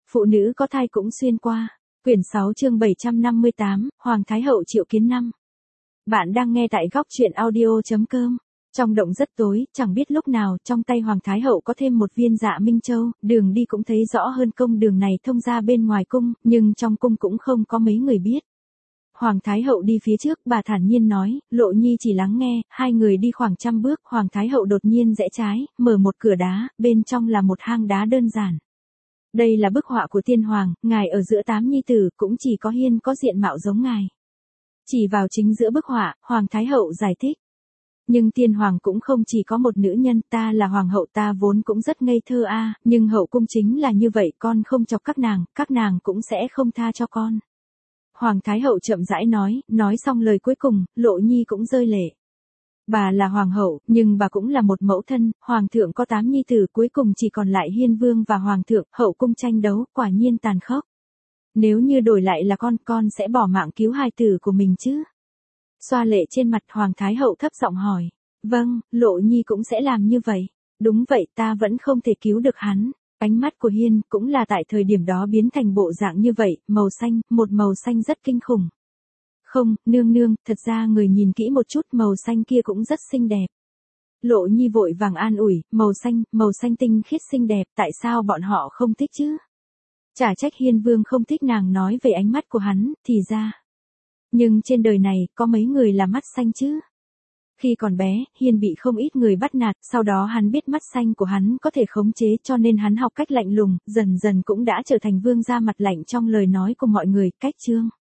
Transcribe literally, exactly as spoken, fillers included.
Phụ nữ có thai cũng xuyên qua. Quyển sáu chương bảy trăm năm mươi tám, Hoàng Thái Hậu triệu kiến năm. Bạn đang nghe tại góc truyện audio.com. Trong động rất tối, chẳng biết lúc nào, trong tay Hoàng Thái Hậu có thêm một viên Dạ Minh Châu, đường đi cũng thấy rõ hơn công đường này thông ra bên ngoài cung, nhưng trong cung cũng không có mấy người biết. Hoàng Thái Hậu đi phía trước, bà thản nhiên nói, Lộ Nhi chỉ lắng nghe, hai người đi khoảng trăm bước, Hoàng Thái Hậu đột nhiên rẽ trái, mở một cửa đá, bên trong là một hang đá đơn giản. Đây là bức họa của tiên hoàng, ngài ở giữa tám nhi tử, cũng chỉ có Hiên có diện mạo giống ngài. Chỉ vào chính giữa bức họa, Hoàng Thái Hậu giải thích. Nhưng tiên hoàng cũng không chỉ có một nữ nhân, ta là hoàng hậu, ta vốn cũng rất ngây thơ a, à, nhưng hậu cung chính là như vậy, con không chọc các nàng, các nàng cũng sẽ không tha cho con. Hoàng Thái Hậu chậm rãi nói, nói xong lời cuối cùng, Lộ Nhi cũng rơi lệ. Bà là hoàng hậu, nhưng bà cũng là một mẫu thân, hoàng thượng có tám nhi tử, cuối cùng chỉ còn lại Hiên vương và hoàng thượng, hậu cung tranh đấu, quả nhiên tàn khốc. Nếu như đổi lại là con, con sẽ bỏ mạng cứu hài tử của mình chứ? Xoa lệ trên mặt, Hoàng Thái Hậu thấp giọng hỏi. Vâng, Lộ Nhi cũng sẽ làm như vậy. Đúng vậy, ta vẫn không thể cứu được hắn. Ánh mắt của Hiên cũng là tại thời điểm đó biến thành bộ dạng như vậy, màu xanh, một màu xanh rất kinh khủng. Không, nương nương, thật ra người nhìn kỹ một chút, màu xanh kia cũng rất xinh đẹp. Lộ Nhi vội vàng an ủi, màu xanh, màu xanh tinh khiết xinh đẹp, tại sao bọn họ không thích chứ? Chả trách Hiên vương không thích nàng nói về ánh mắt của hắn, thì ra. Nhưng trên đời này, có mấy người là mắt xanh chứ? Khi còn bé, Hiên bị không ít người bắt nạt, sau đó hắn biết mắt xanh của hắn có thể khống chế, cho nên hắn học cách lạnh lùng, dần dần cũng đã trở thành vương gia mặt lạnh trong lời nói của mọi người, cách chương.